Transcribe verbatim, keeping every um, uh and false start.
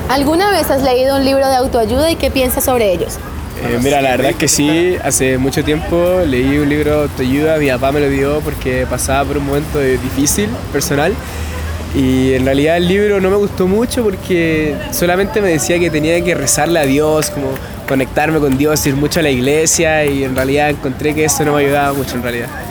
¿Alguna vez has leído un libro de autoayuda y qué piensas sobre ellos? Eh, mira, la verdad es que sí, hace mucho tiempo leí un libro de autoayuda, mi papá me lo dio porque pasaba por un momento difícil, personal, y en realidad el libro no me gustó mucho porque solamente me decía que tenía que rezarle a Dios, como conectarme con Dios, ir mucho a la iglesia, y en realidad encontré que eso no me ayudaba mucho en realidad.